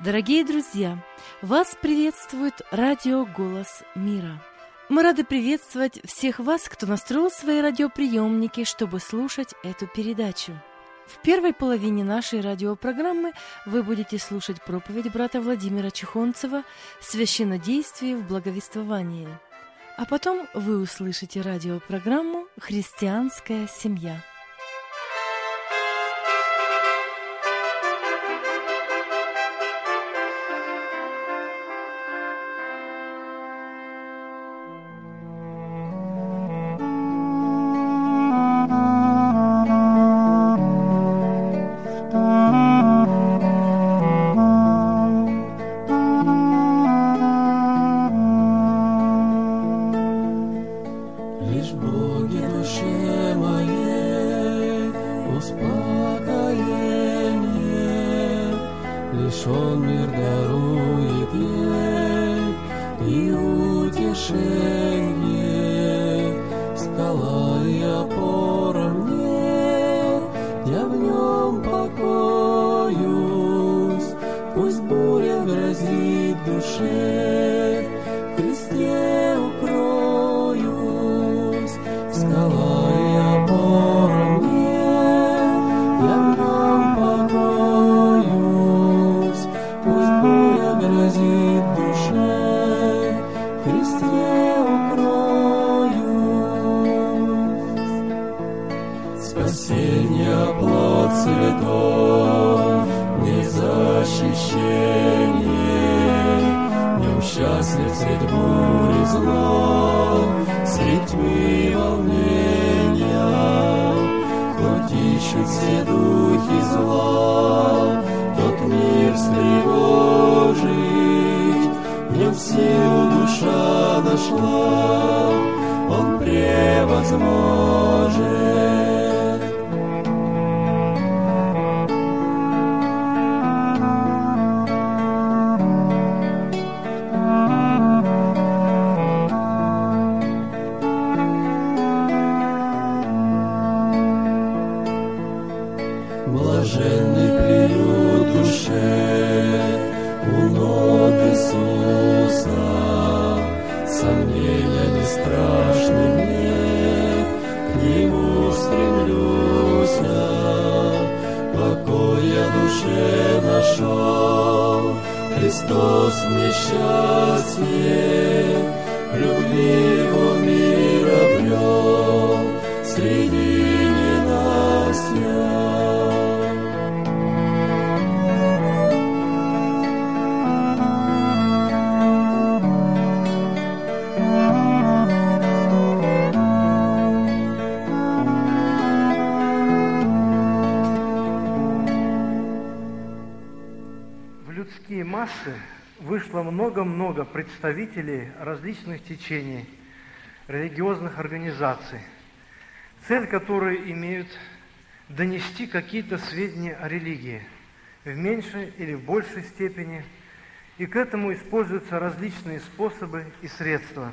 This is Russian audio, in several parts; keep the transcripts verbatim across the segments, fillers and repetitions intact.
Дорогие друзья, вас приветствует радио «Голос мира». Мы рады приветствовать всех вас, кто настроил свои радиоприемники, чтобы слушать эту передачу. В первой половине нашей радиопрограммы вы будете слушать проповедь брата Владимира Чухонцева «Священнодействие в благовествовании». А потом вы услышите радиопрограмму «Христианская семья». Вышло много-много представителей различных течений, религиозных организаций, цель которой имеют донести какие-то сведения о религии в меньшей или в большей степени, и к этому используются различные способы и средства.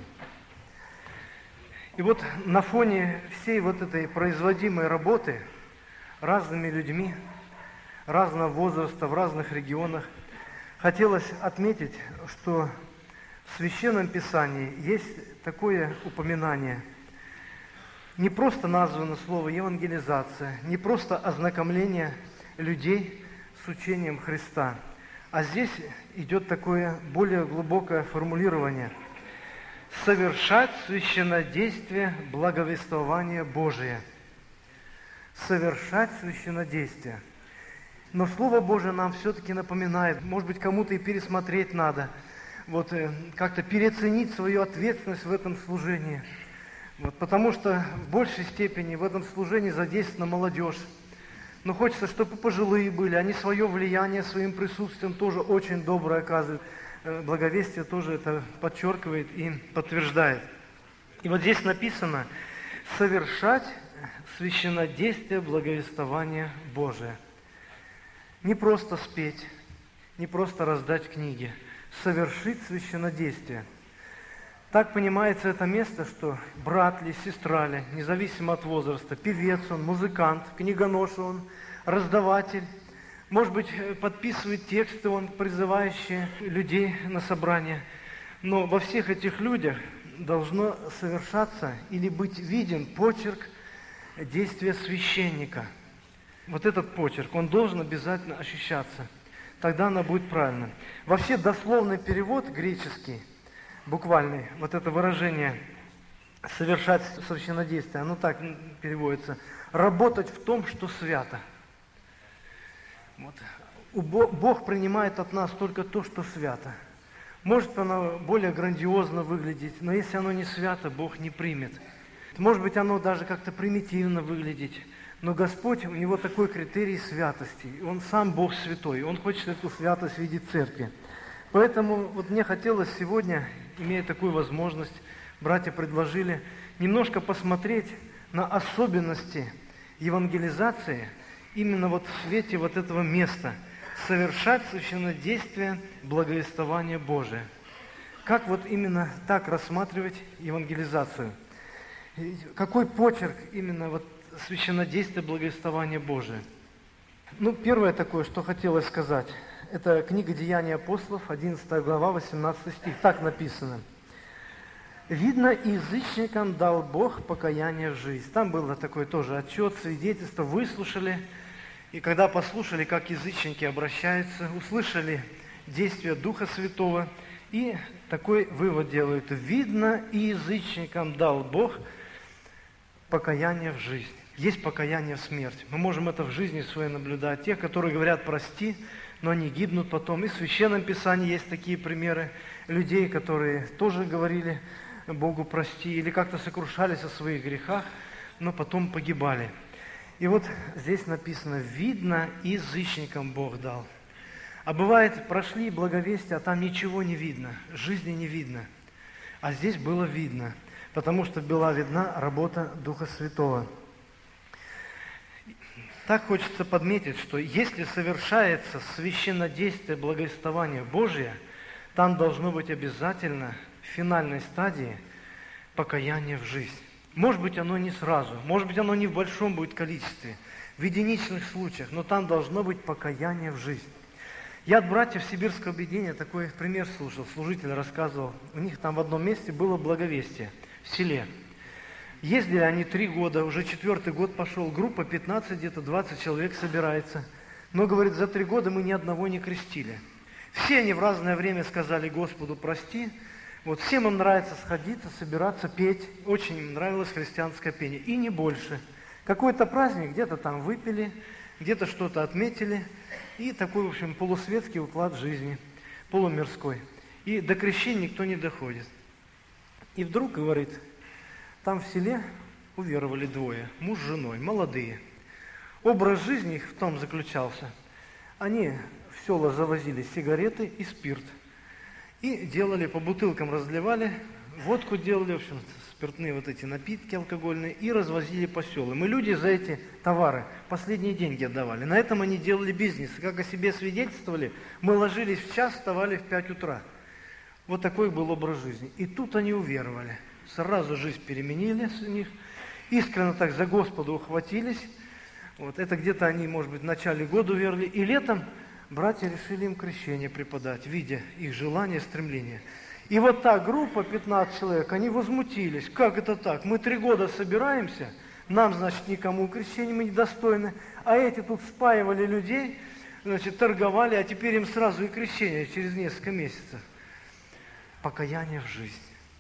И вот на фоне всей вот этой производимой работы разными людьми, разного возраста, в разных регионах, хотелось отметить, что в Священном Писании есть такое упоминание. Не просто названо слово «евангелизация», не просто ознакомление людей с учением Христа, а здесь идет такое более глубокое формулирование – «совершать священнодействие благовествования Божия». Совершать священнодействие. Но Слово Божие нам все-таки напоминает, может быть, кому-то и пересмотреть надо, вот, как-то переоценить свою ответственность в этом служении. Вот, потому что в большей степени в этом служении задействована молодежь. Но хочется, чтобы пожилые были, они свое влияние своим присутствием тоже очень доброе оказывают. Благовестие тоже это подчеркивает и подтверждает. И вот здесь написано «совершать священнодействие благовествования Божия». Не просто спеть, не просто раздать книги, совершить священнодействие. Так понимается это место, что брат ли, сестра ли, независимо от возраста, певец он, музыкант, книгонош он, раздаватель, Может быть, подписывает тексты, он призывающий людей на собрание. Но во всех этих людях должно совершаться или быть виден почерк действия священника. Вот этот почерк, он должен обязательно ощущаться. Тогда она будет правильно. Вообще дословный перевод греческий, буквальный, вот это выражение «совершать священнодействие», оно так переводится: «работать в том, что свято». Вот. Бог принимает от нас только то, что свято. Может оно более грандиозно выглядеть, но если оно не свято, Бог не примет. Может быть, оно даже как-то примитивно выглядеть, но Господь, у Него такой критерий святости. Он сам Бог святой, Он хочет эту святость видеть в церкви. Поэтому вот мне хотелось сегодня, имея такую возможность, братья предложили немножко посмотреть на особенности евангелизации именно вот в свете вот этого места, совершать священнодействие благовествования Божия. Как вот именно так рассматривать евангелизацию? Какой почерк именно вот священнодействия благовествования Божия? Ну, первое такое, что хотелось сказать, это книга «Деяния апостолов», одиннадцатая глава, восемнадцатый стих. Так написано: «Видно, язычникам дал Бог покаяние в жизнь». Там было такой тоже отчет, свидетельство, выслушали. И когда послушали, как язычники обращаются, услышали действия Духа Святого, и такой вывод делают: видно, и язычникам дал Бог покаяние в жизнь. Есть покаяние в смерть. Мы можем это в жизни своей наблюдать. Те, которые говорят «прости», но они гибнут потом. И в Священном Писании есть такие примеры людей, которые тоже говорили Богу «прости», или как-то сокрушались о своих грехах, но потом погибали. И вот здесь написано: «Видно, язычникам Бог дал». А бывает, прошли благовестия, а там ничего не видно, жизни не видно. А здесь было видно, потому что была видна работа Духа Святого. Так хочется подметить, что если совершается священнодействие благовествования Божия, там должно быть обязательно в финальной стадии покаяние в жизнь. Может быть, оно не сразу, может быть, оно не в большом будет количестве, в единичных случаях, но там должно быть покаяние в жизнь. Я от братьев Сибирского объединения такой пример слушал, служитель рассказывал. У них там в одном месте было благовестие в селе. Ездили они три года, уже четвертый год пошел, группа пятнадцать, где-то двадцать человек собирается. Но, говорит, за три года мы ни одного не крестили. Все они в разное время сказали Господу «прости». Вот всем им нравится сходиться, собираться, петь. Очень им нравилось христианское пение. И не больше. Какой-то праздник, где-то там выпили, где-то что-то отметили. И такой, в общем, полусветский уклад жизни, полумирской. И до крещения никто не доходит. И вдруг, говорит, там в селе уверовали двое, муж с женой, молодые. Образ жизни их в том заключался. Они в села завозили сигареты и спирт. И делали, по бутылкам разливали, водку делали, в общем, спиртные вот эти напитки алкогольные, и развозили по селам. И люди за эти товары последние деньги отдавали. На этом они делали бизнес. Как о себе свидетельствовали, мы ложились в час, вставали в пять утра. Вот такой был образ жизни. И тут они уверовали. Сразу жизнь переменили у них, искренне так за Господа ухватились. Вот это где-то они, может быть, в начале года уверовали. И летом братья решили им крещение преподать, видя их желание, стремление. И вот та группа, пятнадцать человек, они возмутились. Как это так? Мы три года собираемся, нам, значит, никому крещения мы недостойны, а эти тут спаивали людей, значит, торговали, а теперь им сразу и крещение через несколько месяцев. Покаяние в жизнь.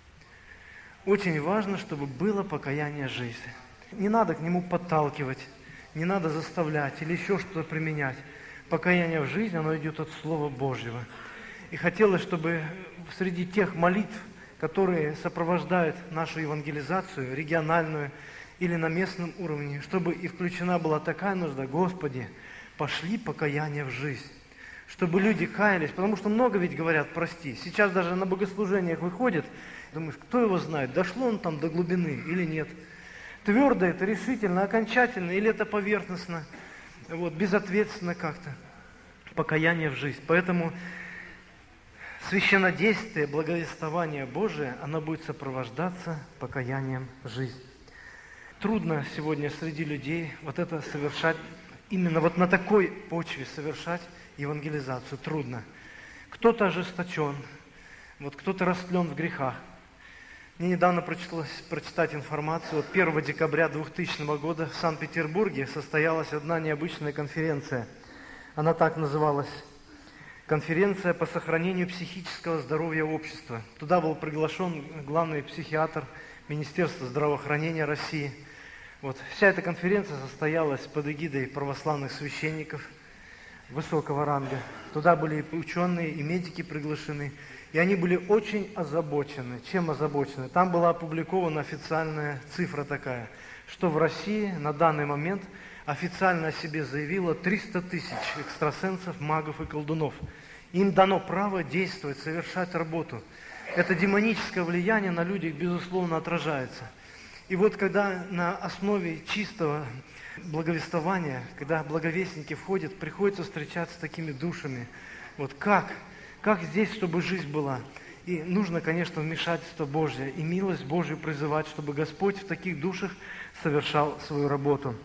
Очень важно, чтобы было покаяние в жизни. Не надо к нему подталкивать, не надо заставлять или еще что-то применять. Покаяние в жизнь, оно идет от Слова Божьего. И хотелось, чтобы среди тех молитв, которые сопровождают нашу евангелизацию, региональную или на местном уровне, чтобы и включена была такая нужда: Господи, пошли покаяние в жизнь. Чтобы люди каялись, потому что много ведь говорят «прости». Сейчас даже на богослужениях выходит, думаешь, кто его знает, дошло он там до глубины или нет. Твердо это, решительно, окончательно, или это поверхностно, вот, безответственно как-то. Покаяние в жизнь. Поэтому священнодействие, благовествование Божие, оно будет сопровождаться покаянием в жизнь. Трудно сегодня среди людей вот это совершать именно вот на такой почве совершать евангелизацию трудно. Кто-то ожесточен, вот кто-то растлен в грехах. Мне недавно пришлось прочитать информацию. Вот первого декабря двухтысячного года в Санкт-Петербурге состоялась одна необычная конференция. Она так называлась: «Конференция по сохранению психического здоровья общества». Туда был приглашен главный психиатр Министерства здравоохранения России. Вот. Вся эта конференция состоялась под эгидой православных священников высокого ранга. Туда были и ученые, и медики приглашены. И они были очень озабочены. Чем озабочены? Там была опубликована официальная цифра такая, что в России на данный момент официально о себе заявило триста тысяч экстрасенсов, магов и колдунов. Им дано право действовать, совершать работу. Это демоническое влияние на людях, безусловно, отражается. И вот когда на основе чистого благовествования, когда благовестники входят, приходится встречаться с такими душами. Вот как? Как здесь, чтобы жизнь была? И нужно, конечно, вмешательство Божье и милость Божью призывать, чтобы Господь в таких душах совершал свою работу.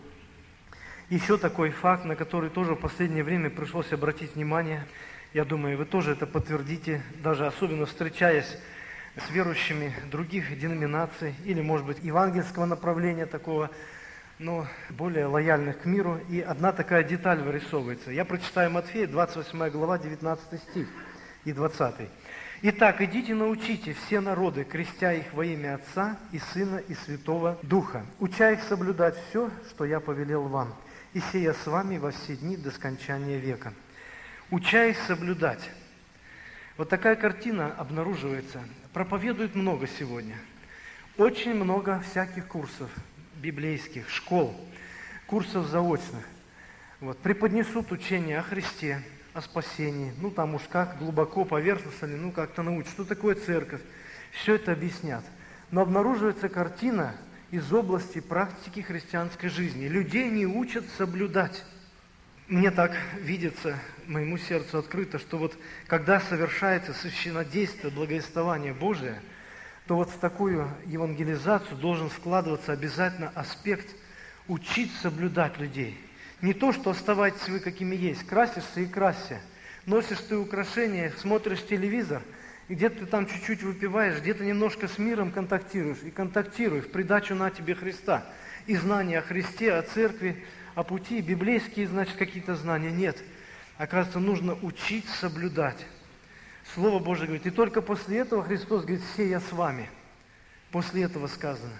Еще такой факт, на который тоже в последнее время пришлось обратить внимание. Я думаю, вы тоже это подтвердите, даже особенно встречаясь с верующими других деноминаций или, может быть, евангельского направления такого, но более лояльных к миру. И одна такая деталь вырисовывается. Я прочитаю Матфея, двадцать восьмая глава, девятнадцатый стих и двадцатый. «Итак, идите научите все народы, крестя их во имя Отца и Сына и Святого Духа, уча их соблюдать все, что я повелел вам, и сея с вами во все дни до скончания века». Уча их соблюдать. Вот такая картина обнаруживается. Проповедуют много сегодня. Очень много всяких курсов библейских, школ, курсов заочных. Вот, преподнесут учение о Христе, о спасении. Ну, там уж как глубоко, поверхностно ли, ну, как-то научат. Что такое церковь? Все это объяснят. Но обнаруживается картина из области практики христианской жизни. Людей не учат соблюдать. Мне так видится, моему сердцу открыто, что вот когда совершается священнодействие, благовествование Божие, то вот в такую евангелизацию должен складываться обязательно аспект учить соблюдать людей. Не то, что оставайтесь вы какими есть, красишься и красься, носишь ты украшения, смотришь телевизор, и где-то ты там чуть-чуть выпиваешь, где-то немножко с миром контактируешь, и контактируешь, в придачу на тебе Христа, и знания о Христе, о церкви, о пути, библейские, значит, какие-то знания. Нет. Оказывается, нужно учить соблюдать. Слово Божие говорит, и только после этого Христос говорит, «Се я с вами». После этого сказано.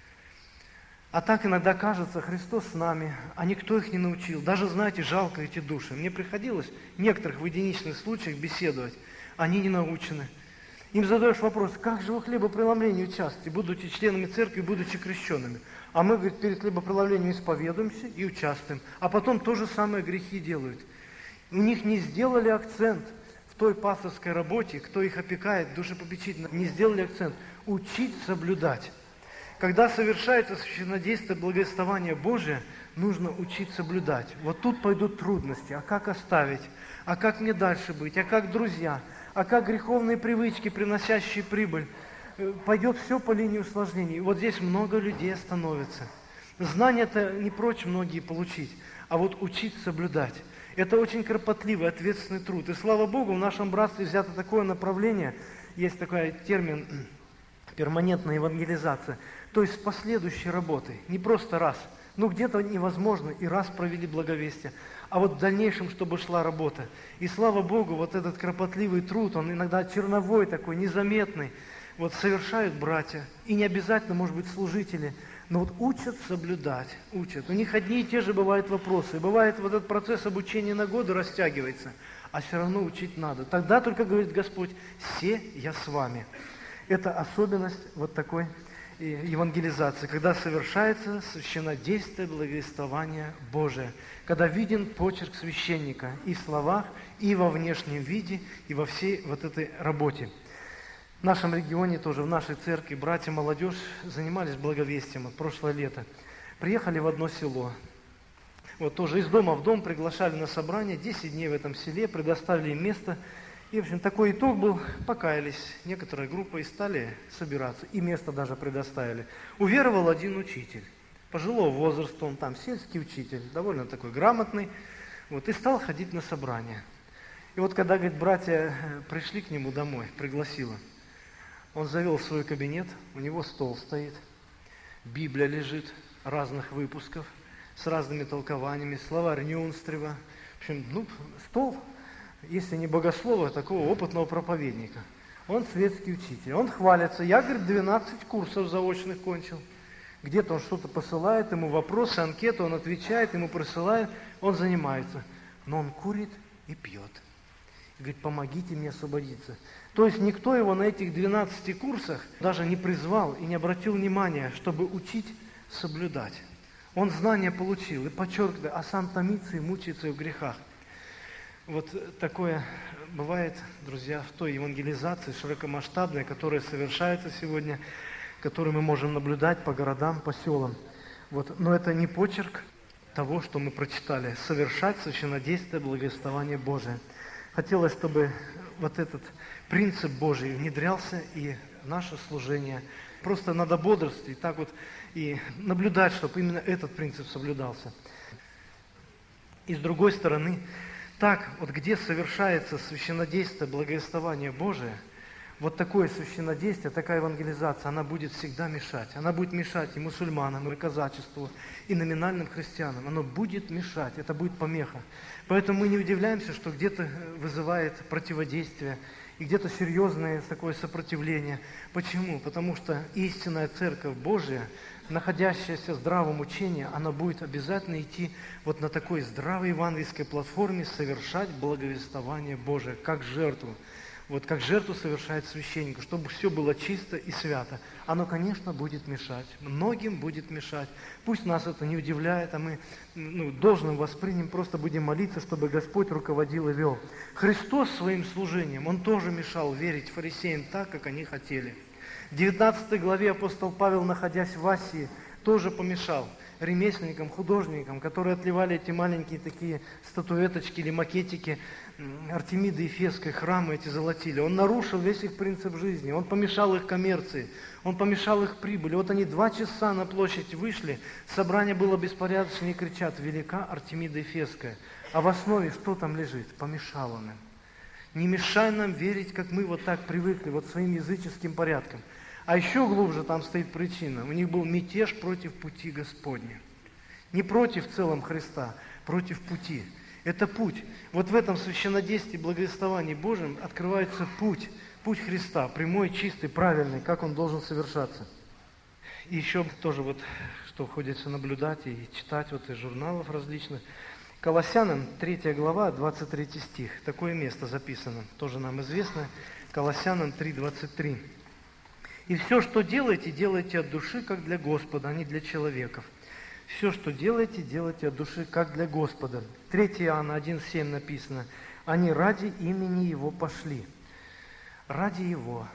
А так иногда кажется, Христос с нами, а никто их не научил. Даже, знаете, жалко эти души. Мне приходилось в некоторых в единичных случаях беседовать. Они не научены. Им задаешь вопрос, как же вы в хлебопреломлении участвуете, будучи членами церкви, будучи крещенными? А мы, говорит, перед хлебопреломлением исповедуемся и участвуем. А потом то же самое грехи делают. У них не сделали акцент в той пасторской работе, кто их опекает, душепопечительно, не сделали акцент. Учить соблюдать. Когда совершается священнодействие благовествования Божия, нужно учить соблюдать. Вот тут пойдут трудности. А как оставить? А как мне дальше быть? А как друзья? А как греховные привычки, приносящие прибыль? Пойдет все по линии усложнений. И вот здесь много людей остановится. Знания-то не прочь многие получить, а вот учить соблюдать. Это очень кропотливый, ответственный труд. И слава Богу, в нашем братстве взято такое направление, есть такой термин перманентная евангелизация, то есть с последующей работой, не просто раз. Ну, где-то невозможно, и раз провели благовестие, а вот в дальнейшем, чтобы шла работа. И слава Богу, вот этот кропотливый труд, он иногда черновой такой, незаметный, вот совершают братья, и не обязательно, может быть, служители, но вот учат соблюдать, учат. У них одни и те же бывают вопросы, и бывает вот этот процесс обучения на годы растягивается, а все равно учить надо. Тогда только говорит Господь, «Се я с вами». Это особенность вот такой евангелизации, когда совершается священнодействие благовествования Божия, когда виден почерк священника и в словах, и во внешнем виде, и во всей вот этой работе. В нашем регионе тоже, в нашей церкви, братья, молодежь занимались благовестием от прошлое лето. Приехали в одно село. Вот тоже из дома в дом приглашали на собрание, десять дней в этом селе, предоставили им место. И, в общем, такой итог был, покаялись некоторая группа и стали собираться, и место даже предоставили. Уверовал один учитель. пожилого возраста, он там сельский учитель, довольно такой грамотный, вот, и стал ходить на собрания. И вот когда, говорит, братья пришли к нему домой, пригласила, он завел свой кабинет, у него стол стоит, Библия лежит разных выпусков, с разными толкованиями, словарь Нюнстрева. В общем, ну, стол, если не богослова, такого опытного проповедника. Он светский учитель, он хвалится. Я, говорит, двенадцать курсов заочных кончил. Где-то он что-то посылает, ему вопросы, анкету, он отвечает, ему присылает, он занимается. Но он курит и пьет. И говорит, помогите мне освободиться. То есть никто его на этих двенадцати курсах даже не призвал и не обратил внимания, чтобы учить соблюдать. Он знания получил и подчеркивает, а сам томится и мучается в грехах. Вот такое бывает, друзья, в той евангелизации широкомасштабной, которая совершается сегодня, которую мы можем наблюдать по городам, по селам. Вот. Но это не почерк того, что мы прочитали. Совершать священнодействие благовествования Божие. Хотелось, чтобы вот этот принцип Божий внедрялся и в наше служение. Просто надо бодрствовать, так вот и наблюдать, чтобы именно этот принцип соблюдался. И с другой стороны, так вот где совершается священнодействие благовествования Божие, вот такое священнодействие, такая евангелизация, она будет всегда мешать. Она будет мешать и мусульманам, и казачеству, и номинальным христианам. Она будет мешать, это будет помеха. Поэтому мы не удивляемся, что где-то вызывает противодействие, и где-то серьезное такое сопротивление. Почему? Потому что истинная Церковь Божия, находящаяся в здравом учении, она будет обязательно идти вот на такой здравой евангельской платформе, совершать благовествование Божие, как жертву. Вот как жертву совершает священник, чтобы все было чисто и свято. Оно, конечно, будет мешать. Многим будет мешать. Пусть нас это не удивляет, а мы ну, должным воспримем, просто будем молиться, чтобы Господь руководил и вел. Христос своим служением, Он тоже мешал верить фарисеям так, как они хотели. В девятнадцатой главе апостол Павел, находясь в Асии, тоже помешал ремесленникам, художникам, которые отливали эти маленькие такие статуэточки или макетики Артемиды Ефесской, храмы эти золотили. Он нарушил весь их принцип жизни, он помешал их коммерции, он помешал их прибыли. Вот они два часа на площадь вышли, собрание было беспорядочное и кричат: велика Артемида Ефесская. А в основе что там лежит? Помешал он им. Не мешай нам верить, как мы вот так привыкли, вот своим языческим порядком. А еще глубже там стоит причина. У них был мятеж против пути Господня. Не против в целом Христа, против пути. Это путь. Вот в этом священнодействии благовествовании Божьем открывается путь. Путь Христа, прямой, чистый, правильный, как он должен совершаться. И еще тоже вот, что ходится наблюдать и читать вот из журналов различных. Колоссянам, третья глава, двадцать третий стих. Такое место записано, тоже нам известно. Колоссянам три, двадцать три. «И все, что делаете, делайте от души, как для Господа, а не для человеков. Все, что делаете, делайте от души, как для Господа». третье Иоанна один, семь написано. «Они ради имени Его пошли». Ради Его,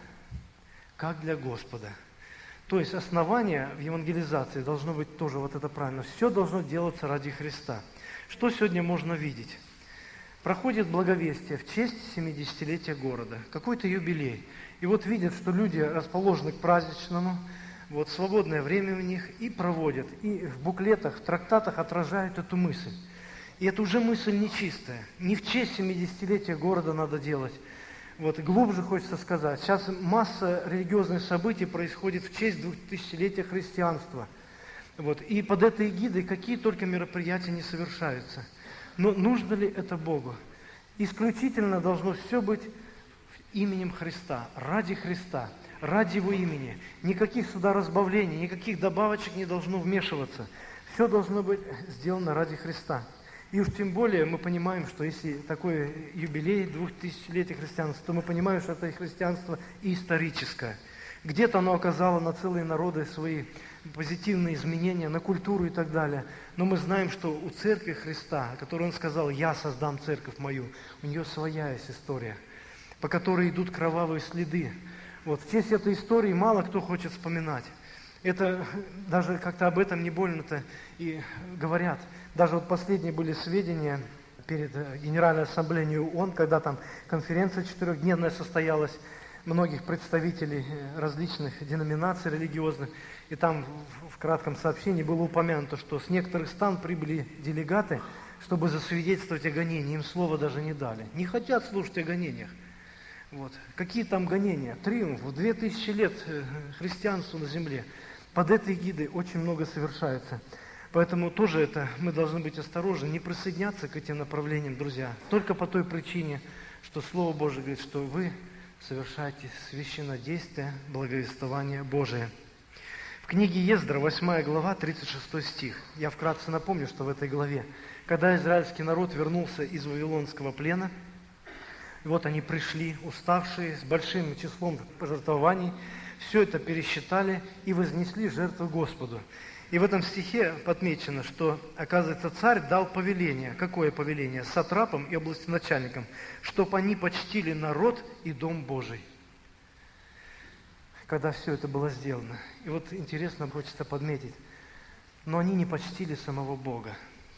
как для Господа. То есть основание в евангелизации должно быть тоже вот это правильно. Все должно делаться ради Христа. Что сегодня можно видеть? Проходит благовестие в честь семидесятилетия города, какой-то юбилей. И вот видят, что люди расположены к праздничному, вот свободное время у них, и проводят. И в буклетах, в трактатах отражают эту мысль. И это уже мысль нечистая. Не в честь семидесятилетия города надо делать. Вот глубже хочется сказать. Сейчас масса религиозных событий происходит в честь двухтысячелетия христианства. Вот. И под этой эгидой какие только мероприятия не совершаются. Но нужно ли это Богу? Исключительно должно все быть именем Христа, ради Христа, ради Его имени. Никаких сюда разбавлений, никаких добавочек не должно вмешиваться. Все должно быть сделано ради Христа. И уж тем более мы понимаем, что если такой юбилей двухтысячелетия христианства, то мы понимаем, что это и христианство и историческое. Где-то оно оказало на целые народы свои позитивные изменения, на культуру и так далее. Но мы знаем, что у Церкви Христа, о которой Он сказал: «Я создам церковь мою», у нее своя есть история, по которой идут кровавые следы. Вот в честь этой истории мало кто хочет вспоминать. Это даже как-то об этом не больно-то и говорят. Даже вот последние были сведения перед Генеральной Ассамблеей ООН, когда там конференция четырехдневная состоялась. многих представителей различных деноминаций религиозных, и там в кратком сообщении было упомянуто, что с некоторых стран прибыли делегаты, чтобы засвидетельствовать о гонении, им слова даже не дали. Не хотят слушать о гонениях. Вот. Какие там гонения? Триумф, две тысячи лет христианству на земле. Под этой эгидой очень много совершается. Поэтому тоже это мы должны быть осторожны, не присоединяться к этим направлениям, друзья. Только по той причине, что Слово Божие говорит, что вы совершаете священнодействие, благовествование Божие. В книге Ездра, восьмая глава, тридцать шестой стих. Я вкратце напомню, что в этой главе, когда израильский народ вернулся из вавилонского плена, и вот они пришли, уставшие, с большим числом пожертвований, все это пересчитали и вознесли жертву Господу. И в этом стихе подмечено, что, оказывается, царь дал повеление. Какое повеление? Сатрапам и областеначальникам, чтобы они почтили народ и дом Божий. Когда все это было сделано. И вот интересно, хочется подметить, но они не почтили самого Бога.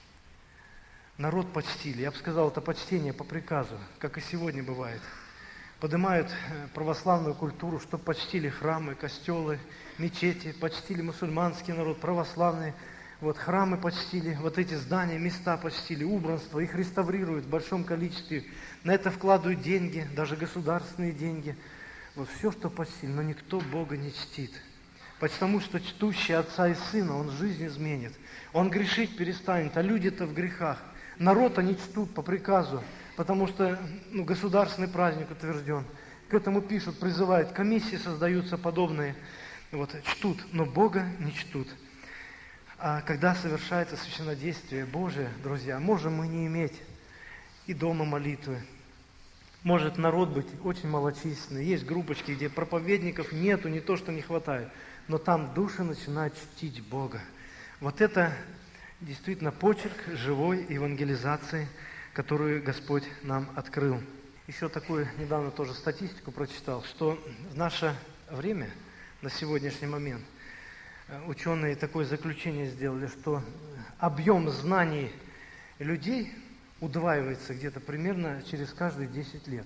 Народ почтили. Я бы сказал, это почтение по приказу, как и сегодня бывает. Поднимают православную культуру, чтобы почтили храмы, костелы, мечети, почтили мусульманский народ, православные. Вот храмы почтили, вот эти здания, места почтили, убранство, их реставрируют в большом количестве. На это вкладывают деньги, даже государственные деньги. Вот все, что почтили, но никто Бога не чтит. Потому что чтущий отца и сына, он жизнь изменит. Он грешить перестанет, а люди-то в грехах. Народ они чтут по приказу, потому что ну, государственный праздник утвержден. К этому пишут, призывают, комиссии создаются подобные. Вот, чтут, но Бога не чтут. А когда совершается священнодействие Божие, друзья, можем мы не иметь и дома молитвы. Может народ быть очень малочисленный. Есть группочки, где проповедников нету, не то, что не хватает. Но там души начинают чтить Бога. Вот это действительно почерк живой евангелизации, которую Господь нам открыл. Еще такую недавно тоже статистику прочитал, что в наше время, на сегодняшний момент, ученые такое заключение сделали, что объем знаний людей удваивается где-то примерно через каждые десять лет.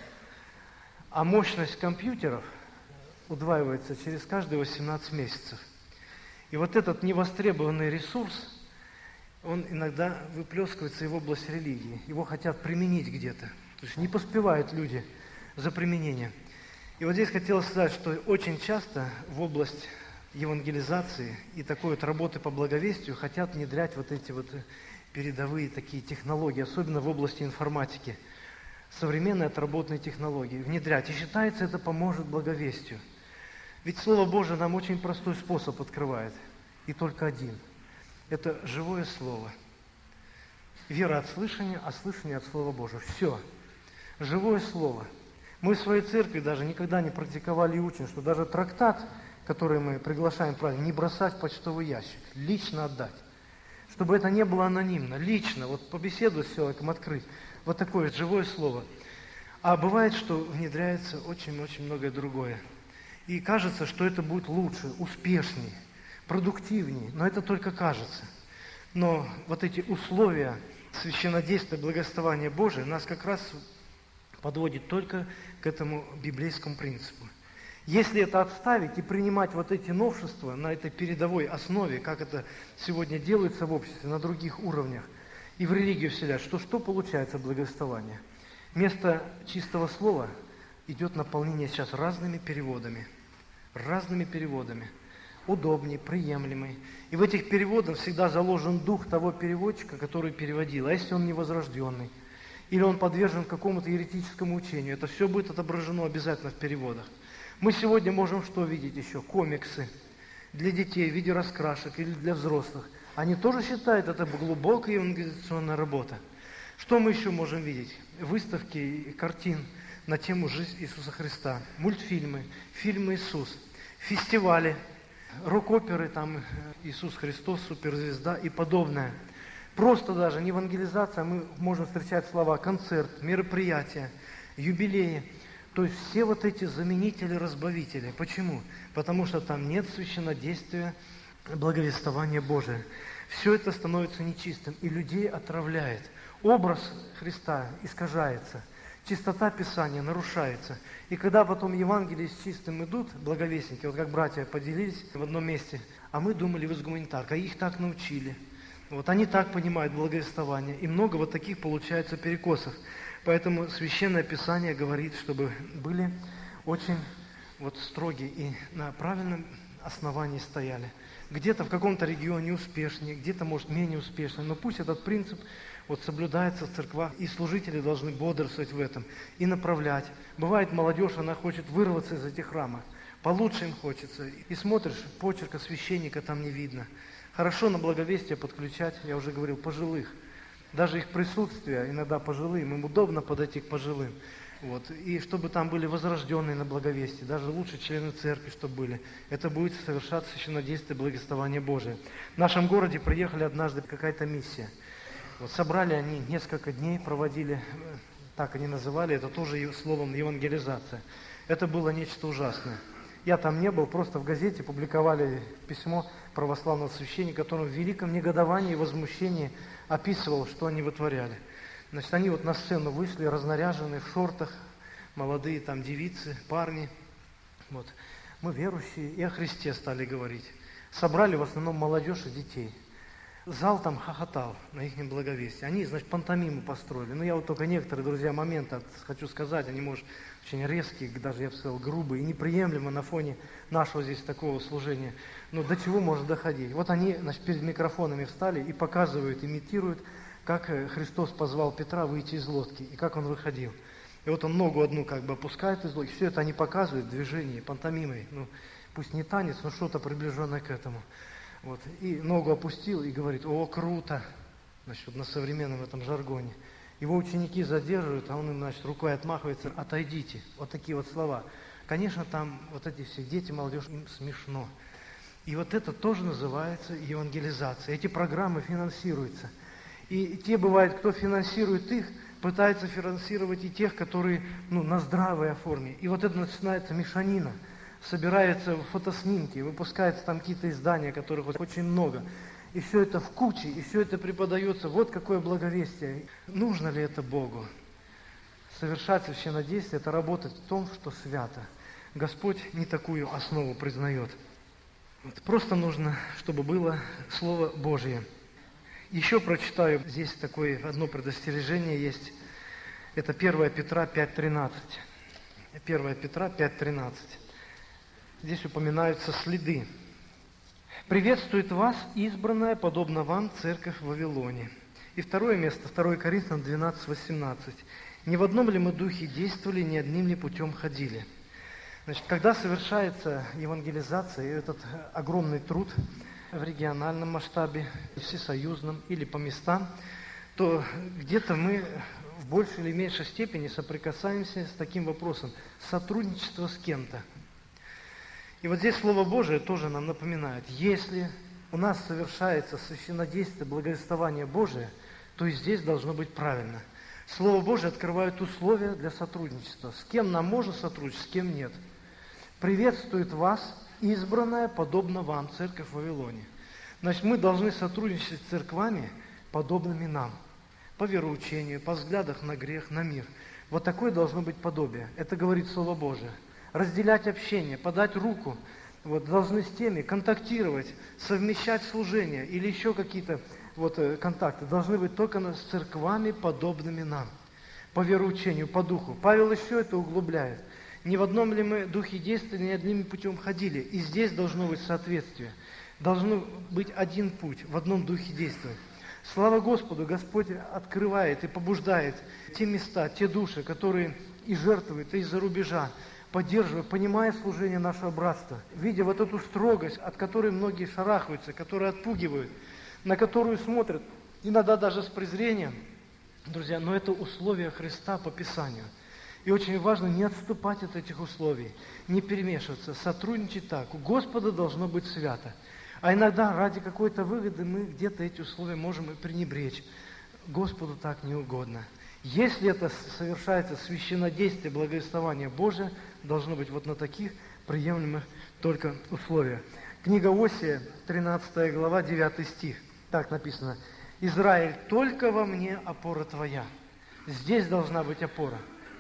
А мощность компьютеров удваивается через каждые восемнадцать месяцев. И вот этот невостребованный ресурс, он иногда выплескивается и в область религии. Его хотят применить где-то. То есть не поспевают люди за применением. И вот здесь хотелось сказать, что очень часто в область евангелизации и такой вот работы по благовестию хотят внедрять вот эти вот передовые такие технологии, особенно в области информатики. Современные отработанные технологии. Внедрять. И считается, это поможет благовестию. Ведь Слово Божие нам очень простой способ открывает. И только один. Это живое Слово. Вера от слышания, а слышание от Слова Божьего. Все. Живое Слово. Мы в своей церкви даже никогда не практиковали и учим, что даже трактат, который мы приглашаем правильно, не бросать в почтовый ящик, лично отдать. Чтобы это не было анонимно, лично, вот побеседовать с человеком, открыть. Вот такое живое Слово. А бывает, что внедряется очень-очень многое другое. И кажется, что это будет лучше, успешнее, продуктивнее, но это только кажется. Но вот эти условия священнодействия, благовествования Божия нас как раз подводит только к этому библейскому принципу. Если это отставить и принимать вот эти новшества на этой передовой основе, как это сегодня делается в обществе, на других уровнях, и в религию вселять, что что получается благовествование? Вместо чистого слова идет наполнение сейчас разными переводами. Разными переводами. Удобней, приемлемый. И в этих переводах всегда заложен дух того переводчика, который переводил. А если он невозрожденный? Или он подвержен какому-то еретическому учению? Это все будет отображено обязательно в переводах. Мы сегодня можем что видеть еще? Комиксы для детей в виде раскрашек или для взрослых. Они тоже считают, это глубокая евангелизационная работа. Что мы еще можем видеть? Выставки картин на тему жизни Иисуса Христа, мультфильмы, фильмы «Иисус», фестивали, рок-оперы, там «Иисус Христос», «Суперзвезда» и подобное. Просто даже не евангелизация, мы можем встречать слова «концерт», «мероприятия», «юбилеи». То есть все вот эти заменители-разбавители. Почему? Потому что там нет священнодействия, благовествования Божия. Все это становится нечистым и людей отравляет. Образ Христа искажается. чистота Писания нарушается. И когда потом Евангелие с чистым идут, благовестники, вот как братья поделились в одном месте, а мы думали, вы с гуманитаркой, а их так научили. Вот они так понимают благовествование. И много вот таких получается перекосов. Поэтому Священное Писание говорит, чтобы были очень вот строгие и на правильном основании стояли. Где-то в каком-то регионе успешнее, где-то, может, менее успешно. Но пусть этот принцип вот соблюдается в церквах, и служители должны бодрствовать в этом и направлять. Бывает, молодежь, она хочет вырваться из этих рамок. Получше им хочется. И смотришь, почерка священника там не видно. Хорошо на благовестие подключать, я уже говорил, пожилых. Даже их присутствие, иногда пожилым, им удобно подойти к пожилым. Вот. И чтобы там были возрожденные на благовестии, даже лучше члены церкви, чтобы были. Это будет совершаться священнодействие благовествования Божие. В нашем городе приехали однажды какая-то миссия. Вот собрали они, несколько дней проводили, так они называли, это тоже словом евангелизация. Это было нечто ужасное. Я там не был, просто в газете публиковали письмо православного священника, который в великом негодовании и возмущении описывал, что они вытворяли. Значит, они вот на сцену вышли, разнаряженные, в шортах, молодые там девицы, парни. Вот. Мы верующие и о Христе стали говорить. Собрали в основном молодежь и детей. Зал там хохотал на их благовестии. Они, значит, пантомиму построили. Но я вот только некоторые, друзья, моменты хочу сказать. Они, может, очень резкие, даже, я бы сказал, грубые и неприемлемы на фоне нашего здесь такого служения. Но до чего может доходить? Вот они, значит, перед микрофонами встали и показывают, имитируют, как Христос позвал Петра выйти из лодки, и как он выходил. И вот он ногу одну как бы опускает из лодки, все это они показывают движение, пантомимой. Ну, пусть не танец, но что-то приближенное к этому. Вот. И ногу опустил и говорит: о, круто, значит, на современном этом жаргоне. Его ученики задерживают, а он им, значит, рукой отмахивается: отойдите. Вот такие вот слова. Конечно, там вот эти все дети, молодежь, им смешно. И вот это тоже называется евангелизация. Эти программы финансируются. И те, бывает, кто финансирует их, пытается финансировать и тех, которые, ну, на здравой форме. И вот это начинается мешанина. Собираются фотоснимки, выпускаются там какие-то издания, которых очень много. И все это в куче, и все это преподается. Вот какое благовестие. Нужно ли это Богу? Совершать священнодействие – это работать в том, что свято. Господь не такую основу признает. Вот просто нужно, чтобы было Слово Божие. Еще прочитаю, здесь такое одно предостережение есть. Это первое Петра пять тринадцать. первое Петра пять тринадцать. Здесь упоминаются следы. «Приветствует вас избранная, подобно вам, церковь в Вавилоне». И второе место, второе Коринфянам двенадцать восемнадцать. «Не в одном ли мы духе действовали, не одним ли путем ходили». Значит, когда совершается евангелизация, этот огромный труд в региональном масштабе, всесоюзном или по местам, то где-то мы в большей или меньшей степени соприкасаемся с таким вопросом – сотрудничество с кем-то. И вот здесь Слово Божие тоже нам напоминает, если у нас совершается священнодействие, благовествование Божие, то и здесь должно быть правильно. Слово Божие открывает условия для сотрудничества. С кем нам можно сотрудничать, с кем нет. «Приветствует вас избранная, подобно вам, церковь в Вавилоне». Значит, мы должны сотрудничать с церквами, подобными нам. По вероучению, по взглядах на грех, на мир. Вот такое должно быть подобие. Это говорит Слово Божие. Разделять общение, подать руку, вот, должны с теми контактировать, совмещать служение или еще какие-то вот, контакты. Должны быть только с церквами, подобными нам, по вероучению, по духу. Павел еще это углубляет. Не в одном ли мы духе действовали, не одним путем ходили. И здесь должно быть соответствие. Должно быть один путь, в одном духе действовать. Слава Господу, Господь открывает и побуждает те места, те души, которые и жертвуют, и из-за рубежа, поддерживая, понимая служение нашего братства, видя вот эту строгость, от которой многие шарахаются, которые отпугивают, на которую смотрят, иногда даже с презрением, друзья, но это условия Христа по Писанию. И очень важно не отступать от этих условий, не перемешиваться, сотрудничать так. У Господа должно быть свято. А иногда ради какой-то выгоды мы где-то эти условия можем и пренебречь. Господу так не угодно. Если это совершается священнодействие, благовествование Божие, должно быть вот на таких приемлемых только условиях. Книга Осия, тринадцатая глава, девятый стих. Так написано: «Израиль, только во мне опора твоя». Здесь должна быть опора.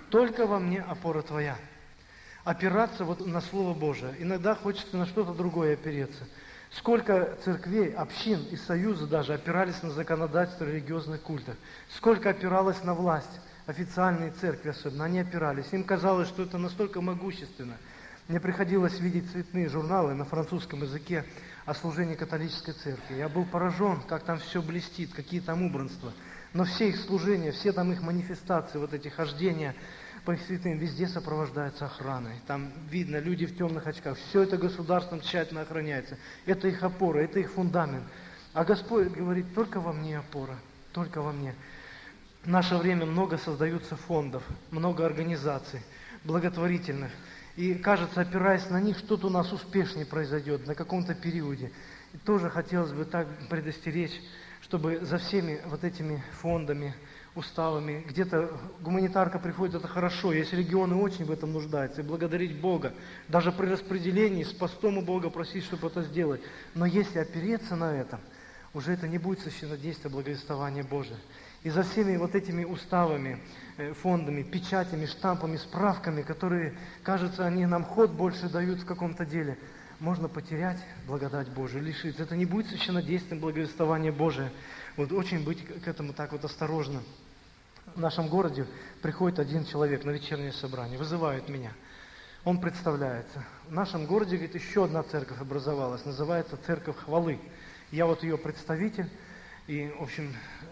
только во мне опора Твоя. Опираться вот на Слово Божие. Иногда хочется на что-то другое опереться. Сколько церквей, общин и союза даже опирались на законодательство религиозных культов. Сколько опиралось на власть, официальные церкви особенно, они опирались. Им казалось, что это настолько могущественно. Мне приходилось видеть цветные журналы на французском языке о служении католической церкви. Я был поражен, как там все блестит, какие там убранства. Но все их служения, все там их манифестации, вот эти хождения по их святым, везде сопровождаются охраной. Там видно, люди в темных очках. Все это государством тщательно охраняется. Это их опора, это их фундамент. А Господь говорит, только во мне опора, только во мне. В наше время много создаются фондов, много организаций благотворительных. И кажется, опираясь на них, что-то у нас успешнее произойдет на каком-то периоде. И тоже хотелось бы так предостеречь, чтобы за всеми вот этими фондами, уставами, где-то гуманитарка приходит, это хорошо, есть регионы очень в этом нуждаются, и благодарить Бога, даже при распределении с постом у Бога просить, чтобы это сделать. Но если опереться на этом, уже это не будет священнодействие благовествования Божия. И за всеми вот этими уставами, фондами, печатями, штампами, справками, которые, кажется, они нам ход больше дают в каком-то деле, можно потерять благодать Божию, лишиться. Это не будет священнодействием благовествования Божия. Вот очень быть к этому так вот осторожным. В нашем городе приходит один человек на вечернее собрание, вызывает меня. Он представляется. В нашем городе, говорит, еще одна церковь образовалась, называется Церковь Хвалы. Я вот ее представитель, и, в общем,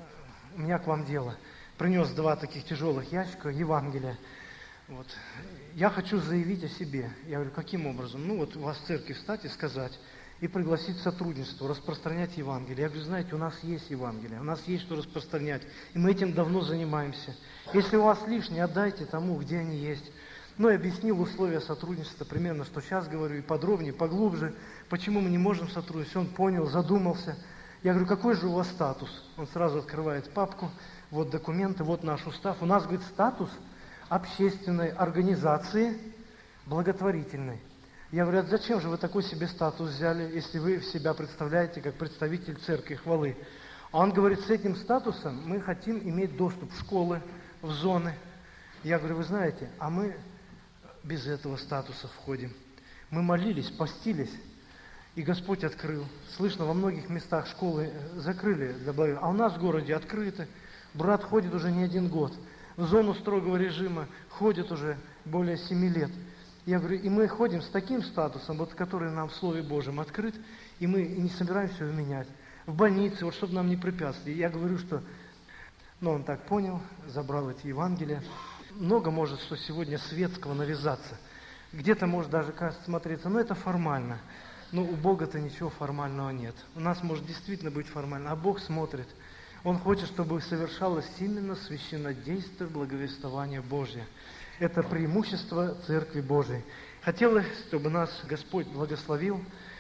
у меня к вам дело. Принес два таких тяжелых ящика Евангелия. Вот. Я хочу заявить о себе. Я говорю, каким образом? Ну вот у вас в церкви встать и сказать, и пригласить сотрудничество, распространять Евангелие. Я говорю, знаете, у нас есть Евангелие, у нас есть что распространять, и мы этим давно занимаемся. Если у вас лишнее, отдайте тому, где они есть. Ну и объяснил условия сотрудничества, примерно, что сейчас говорю, и подробнее, поглубже, почему мы не можем сотрудничать. Он понял, задумался. Я говорю, какой же у вас статус? Он сразу открывает папку, вот документы, вот наш устав. У нас, говорит, статус общественной организации благотворительной. Я говорю, а зачем же вы такой себе статус взяли, если вы себя представляете как представитель Церкви Хвалы? А он говорит, с этим статусом мы хотим иметь доступ в школы, в зоны. Я говорю, вы знаете, а мы без этого статуса входим. Мы молились, постились, и Господь открыл. Слышно, во многих местах школы закрыли для благо... А у нас в городе открыты. Брат ходит уже не один год. В зону строгого режима ходит уже более семи лет. Я говорю, и мы ходим с таким статусом, вот, который нам в Слове Божьем открыт, и мы не собираемся его менять. В больнице, вот чтобы нам не препятствовали. Я говорю, что... Но он так понял, забрал эти Евангелия. Много может, что сегодня светского навязаться. Где-то может даже, кажется, смотреться, но это формально. Но у Бога-то ничего формального нет. У нас может действительно быть формально, а Бог смотрит. Он хочет, чтобы совершалось именно священнодействие благовествования Божия. Это преимущество Церкви Божией. Хотелось, чтобы нас Господь благословил,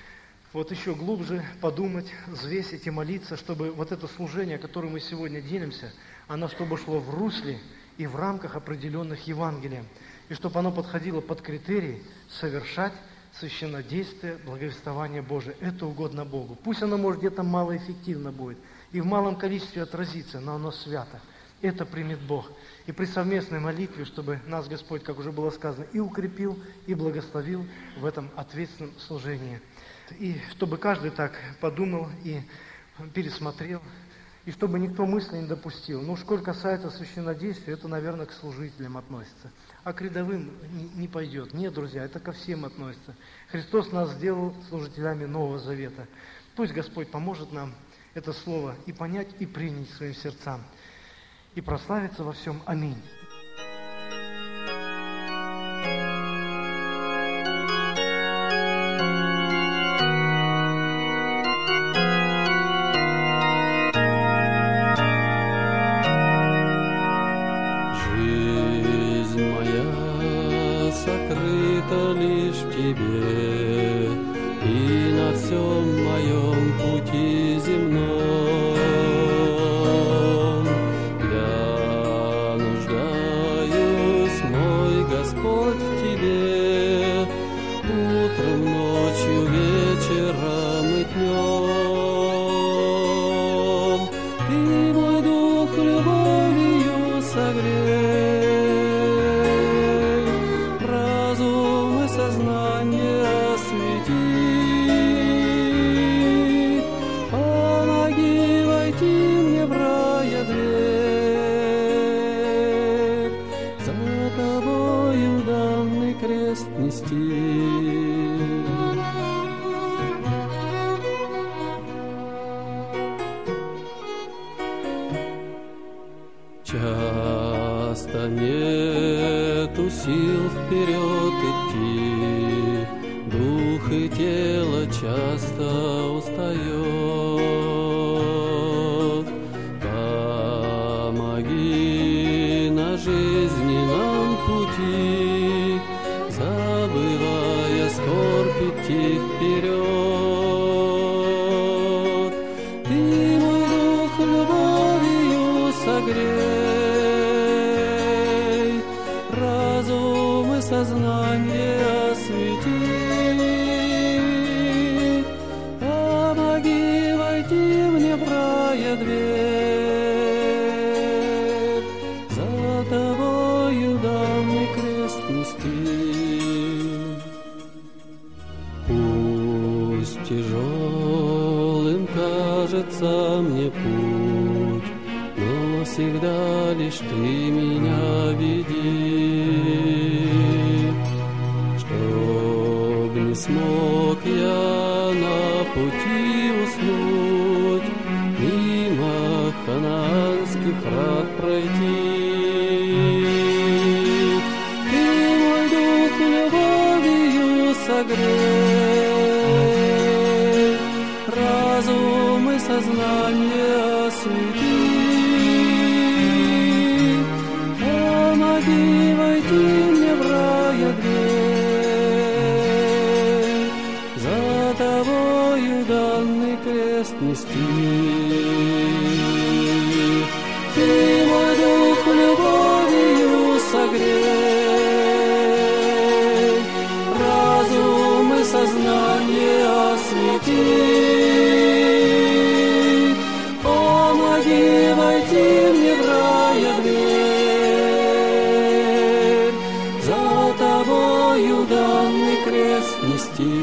вот еще глубже подумать, взвесить и молиться, чтобы вот это служение, которым мы сегодня делимся, оно чтобы шло в русле и в рамках определенных Евангелием, и чтобы оно подходило под критерии совершать священнодействие благовествования Божия. Это угодно Богу. Пусть оно, может, где-то малоэффективно будет, и в малом количестве отразится, но оно свято. Это примет Бог. И при совместной молитве, чтобы нас Господь, как уже было сказано, и укрепил, и благословил в этом ответственном служении. И чтобы каждый так подумал и пересмотрел, и чтобы никто мысли не допустил. Ну, что касается священнодействия, это, наверное, к служителям относится. А к рядовым не, не пойдет. Нет, друзья, это ко всем относится. Христос нас сделал служителями Нового Завета. Пусть Господь поможет нам это слово и понять, и принять своим сердцам. И прославиться во всем. Аминь. Жизнь моя сокрыта лишь в Тебе, и на всем моем пути земном я нуждаюсь сил вперед идти, дух и тело часто устает. Помоги на жизненном пути, забывая скорбь, идти вперед. Ты мой дух любовью согрей, разум и сознание освети. Помоги войти мне в рая дверь, за тобою данный крест нести. Пусть тяжелым кажется мне путь, но всегда лишь ты меня веди, чтоб не смог я на пути уснуть, мимо ханаанских врат пройти. Ты мой дух любовью согрей, разум и сознание освети. Помоги войти мне в рая дверь, за тобою данный крест нести. Ты мой дух любовью согрей, разум и сознание освети. Помоги войти мне в рая дверь, за тобою данный крест нести.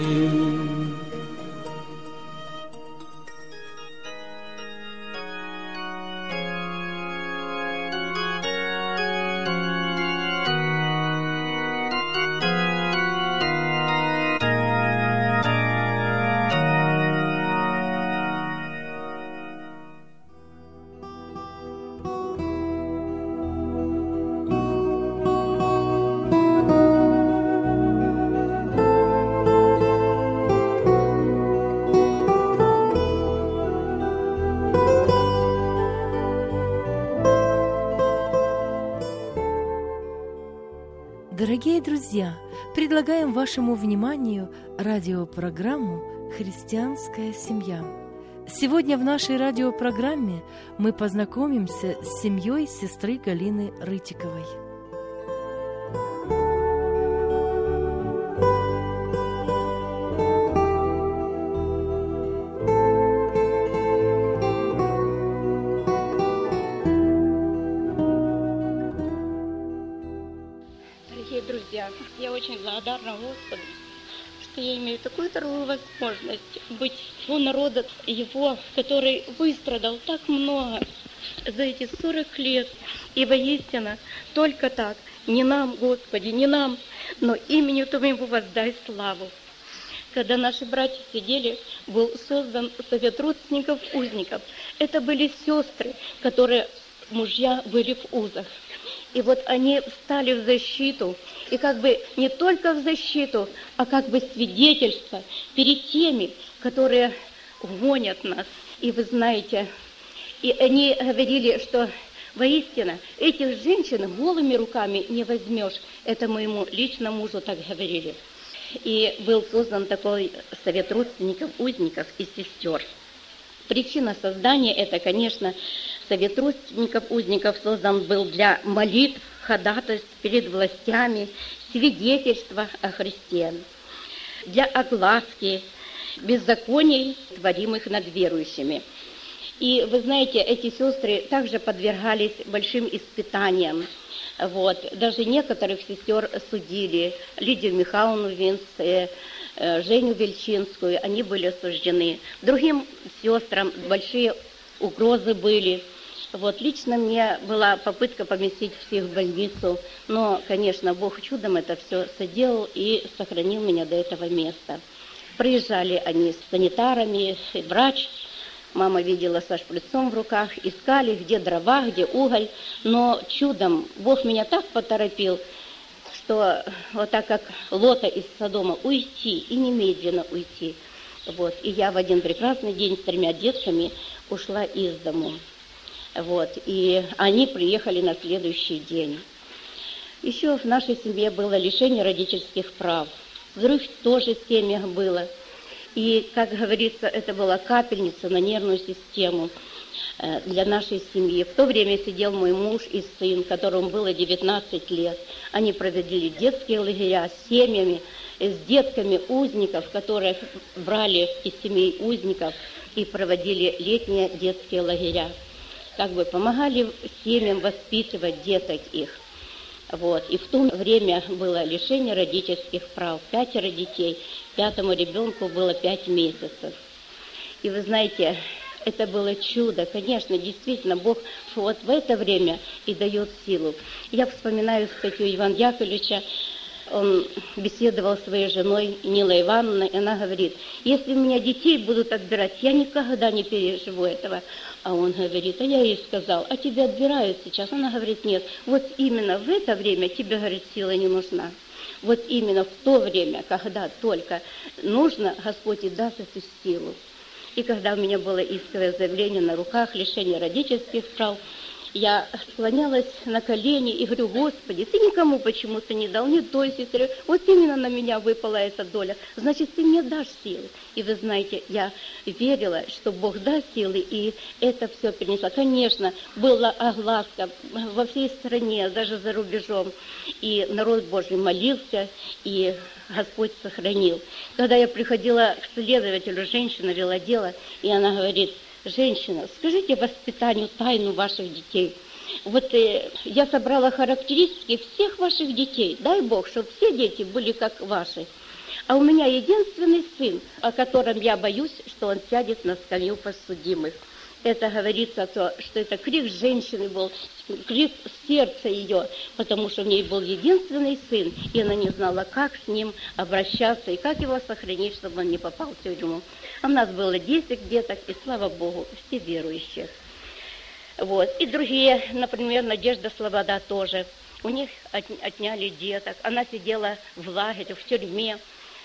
Дорогие друзья, предлагаем вашему вниманию радиопрограмму «Христианская семья». Сегодня в нашей радиопрограмме мы познакомимся с семьей сестры Галины Рытиковой. Друзья, я очень благодарна Господу, что я имею такую дорогую возможность быть у народа Его, который выстрадал так много за эти сорок лет. И воистину, только так, не нам, Господи, не нам, но имени Твоему воздай славу. Когда наши братья сидели, был создан совет родственников узников. Это были сестры, которые мужья были в узах. И вот они встали в защиту, и как бы не только в защиту, а как бы свидетельство перед теми, которые гонят нас. И вы знаете, и они говорили, что воистину этих женщин голыми руками не возьмешь. Это моему личному мужу так говорили. И был создан такой совет родственников, узников и сестер. Причина создания – это, конечно, совет родственников, узников создан был для молитв, ходатайств перед властями, свидетельства о Христе, для огласки беззаконий, творимых над верующими. И вы знаете, эти сестры также подвергались большим испытаниям. Вот. Даже некоторых сестер судили. Лидию Михайловну Винц, Женю Вельчинскую, они были осуждены. Другим сестрам большие угрозы были. Вот, лично мне была попытка поместить всех в больницу, но, конечно, Бог чудом это все соделал и сохранил меня до этого места. Приезжали они с санитарами, и врач, мама видела со шприцом в руках, искали, где дрова, где уголь, но чудом Бог меня так поторопил, что вот так как Лота из Содома уйти и немедленно уйти. Вот. И я в один прекрасный день с тремя детками ушла из дому. Вот. И они приехали на следующий день. Еще в нашей семье было лишение родительских прав. Взрыв тоже в семьях было. И, как говорится, это была капельница на нервную систему для нашей семьи. В то время сидел мой муж и сын, которому было девятнадцать лет. Они проводили детские лагеря с семьями, с детками узников, которых брали из семей узников и проводили летние детские лагеря. Как бы помогали семьям воспитывать деток их. Вот. И в то время было лишение родительских прав. Пятеро детей, пятому ребенку было пять месяцев. И вы знаете, это было чудо. Конечно, действительно, Бог вот в это время и дает силу. Я вспоминаю статью Ивана Яковлевича. Он беседовал с своей женой Нилой Ивановной, и она говорит: если у меня детей будут отбирать, я никогда не переживу этого. А он говорит: а я ей сказал, а тебя отбирают сейчас. Она говорит: нет, вот именно в это время тебе, говорит, сила не нужна. Вот именно в то время, когда только нужно, Господь и даст эту силу. И когда у меня было исковое заявление на руках, лишение родительских прав, я склонялась на колени и говорю: Господи, Ты никому почему-то не дал, ни той сестре, вот именно на меня выпала эта доля, значит, Ты мне дашь силы. И вы знаете, я верила, что Бог даст силы, и это все принесло. Конечно, была огласка во всей стране, даже за рубежом, и народ Божий молился, и Господь сохранил. Когда я приходила к следователю, женщина вела дело, и она говорит: женщина, скажите воспитанию тайну ваших детей. Вот э, я собрала характеристики всех ваших детей. Дай Бог, чтобы все дети были как ваши. А у меня единственный сын, о котором я боюсь, что он сядет на скамью подсудимых. Это говорится, то, что это крик женщины был, крик сердца ее, потому что у ней был единственный сын, и она не знала, как с ним обращаться и как его сохранить, чтобы он не попал в тюрьму. А у нас было десять деток, и, слава Богу, все верующие. Вот. И другие, например, Надежда Слобода тоже. У них отняли деток. Она сидела в лагере, в тюрьме.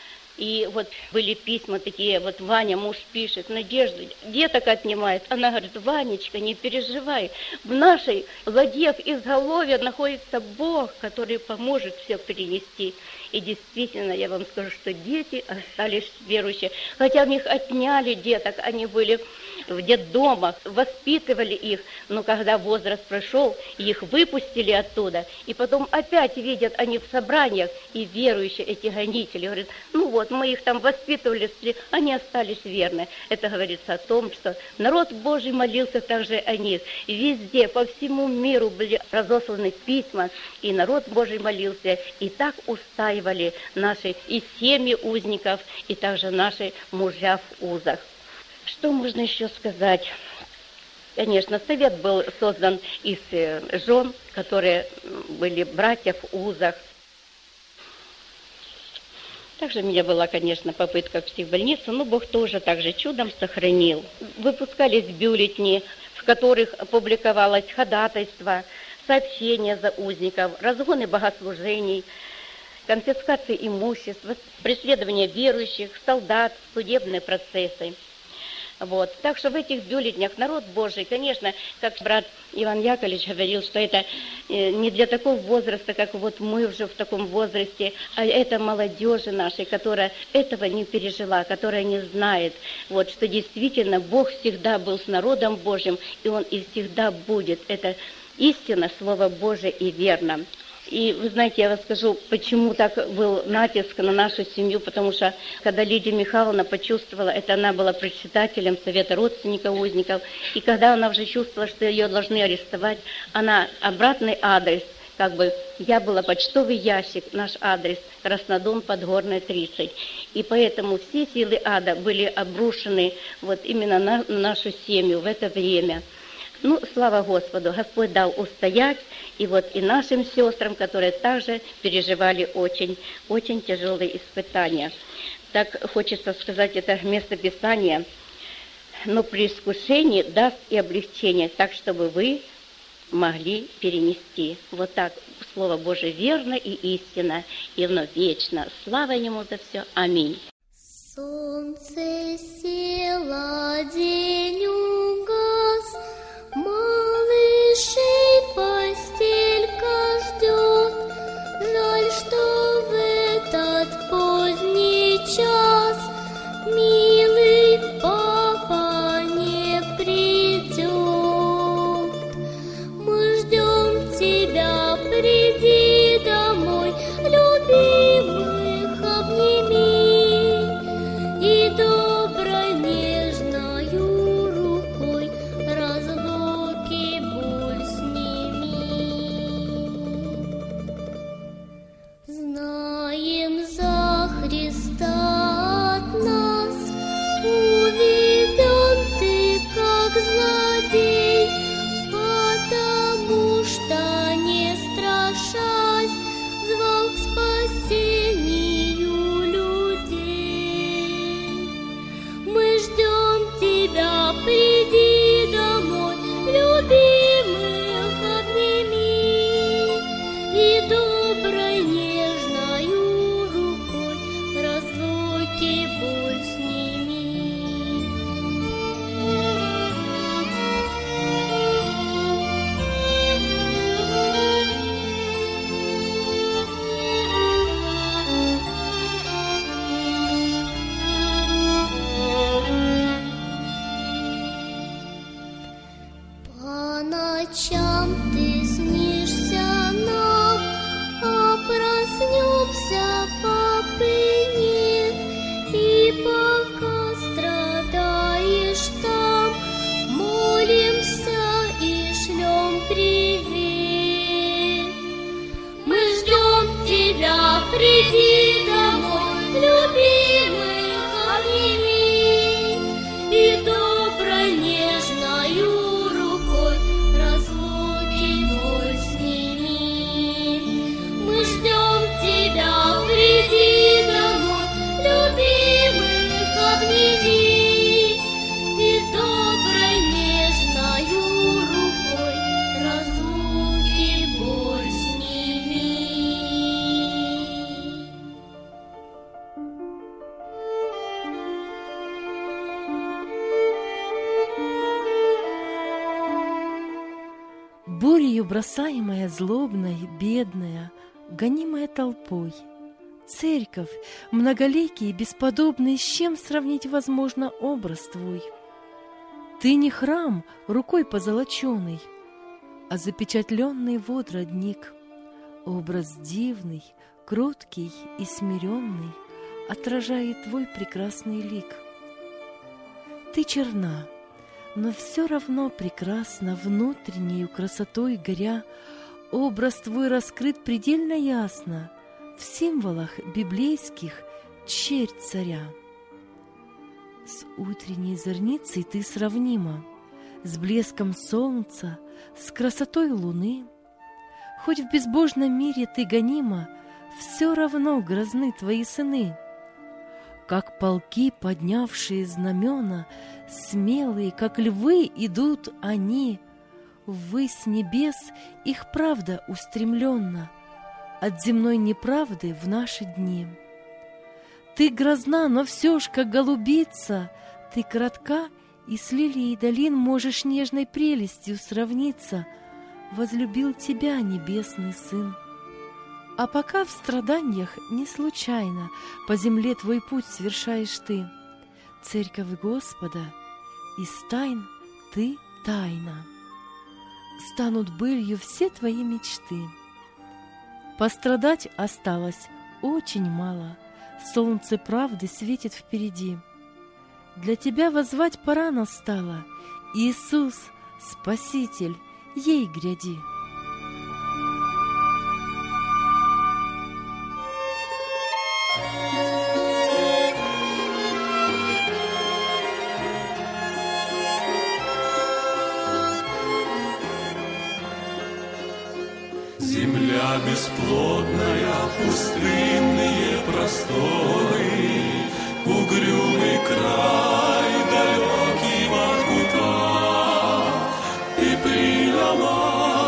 И вот были письма такие, вот Ваня, муж пишет: Надежда, деток отнимает. Она говорит: Ванечка, не переживай, в нашей ладье, в изголовье находится Бог, который поможет все перенести. И действительно, я вам скажу, что дети остались верующие. Хотя у них отняли деток, они были в детдомах, воспитывали их, но когда возраст прошел, их выпустили оттуда, и потом опять видят они в собраниях, и верующие, эти гонители, говорят: ну вот, мы их там воспитывали, они остались верны. Это говорится о том, что народ Божий молился также о них. Везде, по всему миру были разосланы письма, и народ Божий молился, и так устаивали наши и семьи узников, и также наши мужья в узах. Что можно еще сказать? Конечно, совет был создан из жен, которые были братья в узах. Также у меня была, конечно, попытка в психбольницу, но Бог тоже также чудом сохранил. Выпускались бюллетени, в которых публиковалось ходатайство, сообщения за узников, разгоны богослужений, конфискации имущества, преследование верующих, солдат, судебные процессы. Вот. Так что в этих бюллетенях народ Божий, конечно, как брат Иван Яковлевич говорил, что это не для такого возраста, как вот мы уже в таком возрасте, а это молодежи нашей, которая этого не пережила, которая не знает, вот, что действительно Бог всегда был с народом Божьим, и Он и всегда будет. Это истина, Слово Божие и верно. И вы знаете, я вам скажу, почему так был натиск на нашу семью, потому что когда Лидия Михайловна почувствовала, это она была председателем Совета родственников узников, и когда она уже чувствовала, что ее должны арестовать, она обратный адрес, как бы, я была почтовый ящик, наш адрес, Краснодон, Подгорная, тридцать. И поэтому все силы ада были обрушены вот именно на нашу семью в это время. Ну, слава Господу, Господь дал устоять, и вот и нашим сестрам, которые также переживали очень, очень тяжелые испытания. Так хочется сказать это место Писания: но при искушении даст и облегчение, так, чтобы вы могли перенести. Вот так Слово Божие верно и истинно, и вновь вечно. Слава Ему за все. Аминь. Солнце село, день угас, малышей постелька ждет. Жаль, что в этот поздний час милый папа не придет. Мы ждем тебя, приди домой, любимых обними. И доброй нежною рукой разлуки боль сними. Знаем, за Христа от нас уведен ты, как злодей, потому что, не страшась, звал к спасению людей. Мы ждем тебя, приди домой, любимых обними. И доброй нежною рукой разлуки боль сними. По ночам ты снишься нам, а проснемся, папы нет. И пока страдаешь там, молимся и шлем привет. Мы ждем тебя, приди домой, любимых обними. И доброй нежною рукой разлуки боль сними. Мы ждем тебя, приди домой, любимых обними. И доброй нежною рукой разлуки боль сними. Болью бросаемая, злобная, бедная, гонимая толпой. Церковь, многоликий и бесподобный, с чем сравнить возможно образ твой? Ты не храм, рукой позолоченный, а запечатленный вод родник. Образ дивный, кроткий и смиренный отражает твой прекрасный лик. Ты черна, но все равно прекрасна, внутреннею красотой горя. Образ твой раскрыт предельно ясно в символах библейских черь царя. С утренней зорницей ты сравнима, с блеском солнца, с красотой луны. Хоть в безбожном мире ты гонима, все равно грозны твои сыны. Как полки, поднявшие знамена, смелые, как львы, идут они. Ввысь небес их правда устремленна от земной неправды в наши дни. Ты грозна, но все ж, как голубица, ты кратка, и с лилией долин можешь нежной прелестью сравниться. Возлюбил тебя небесный Сын. А пока в страданиях не случайно по земле твой путь совершаешь ты, Церковь Господа, из тайн ты тайна. Станут былью все твои мечты. Пострадать осталось очень мало, солнце правды светит впереди. Для тебя воззвать пора настала, Иисус, Спаситель, ей гряди. Земля бесплодная, пустынные просторы, угрюмый край, далекий Воркута, и приняла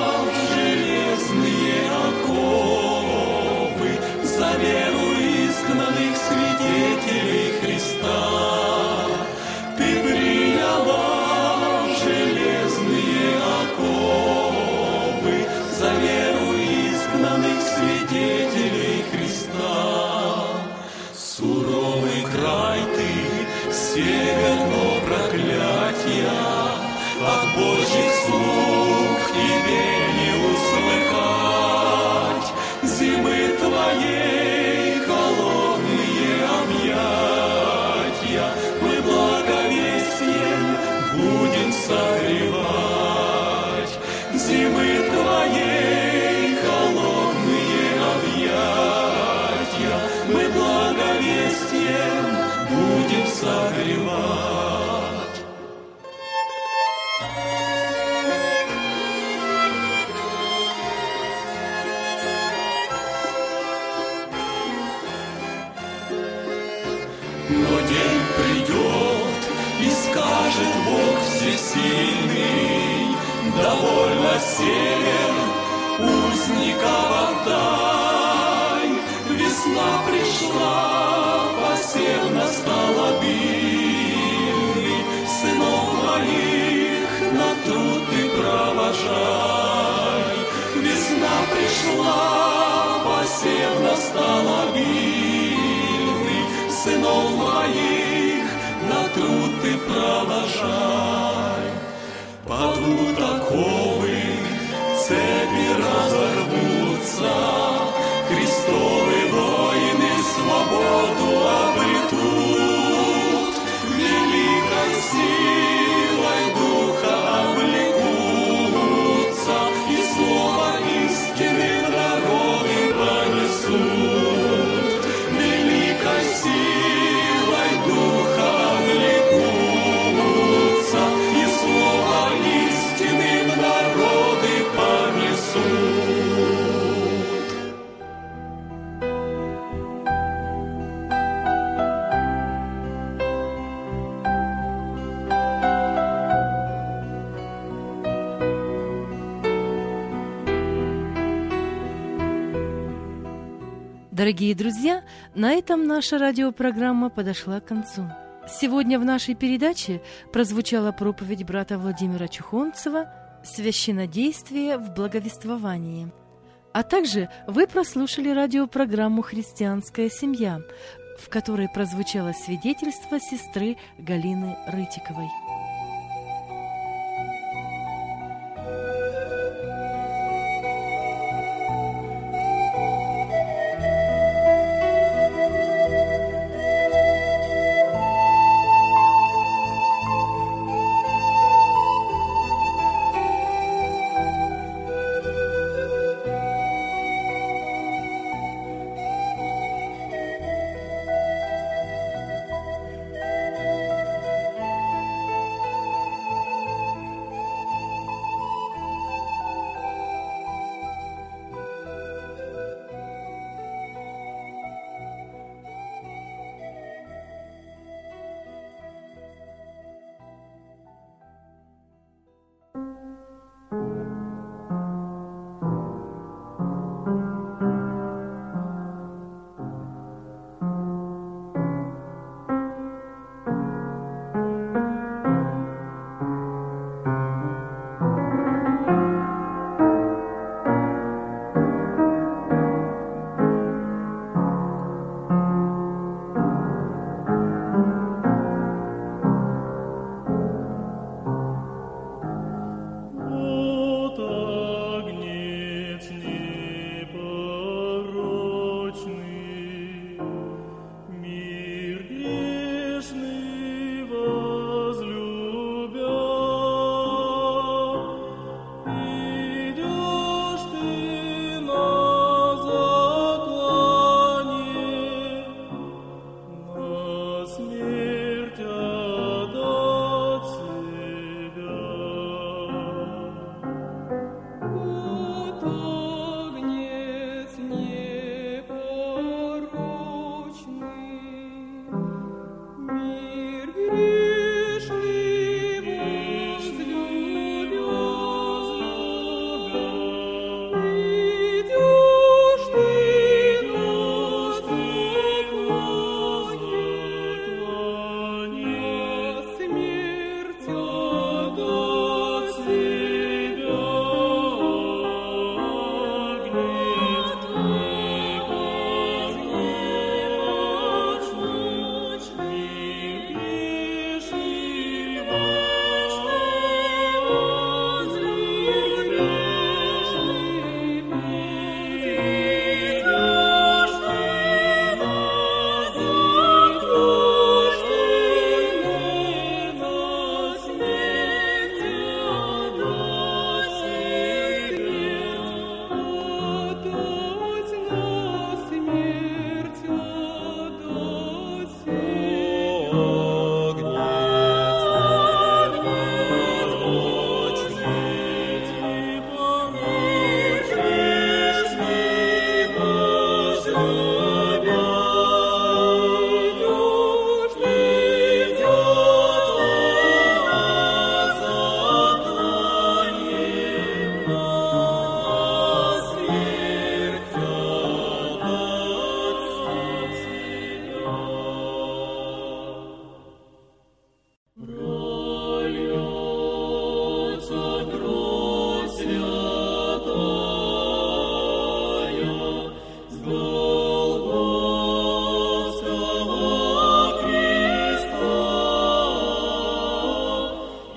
Божьих слуг тебе не услыхать, зимы твоей холодные объятия мы благовестием будем согревать. Зимы твоей холодные объятия мы благовестием будем согревать. Но день придет, и скажет Бог всесильный: довольно север, узников отдай. Весна пришла, посев настал обильный, сынов моих на труд ты провожай. Весна пришла, посев настал обильный, сынов моих на труд ты провожай. Падут оковы, цепи разорвутся, Христовы воины свободу обретут, великой силой духа облекутся, и слово истины народы понесут. Великой силой духа облекутся, и слово истины народы понесут. Дорогие друзья, на этом наша радиопрограмма подошла к концу. Сегодня в нашей передаче прозвучала проповедь брата Владимира Чухонцева «Священнодействие в благовествовании». А также вы прослушали радиопрограмму «Христианская семья», в которой прозвучало свидетельство сестры Галины Рытиковой.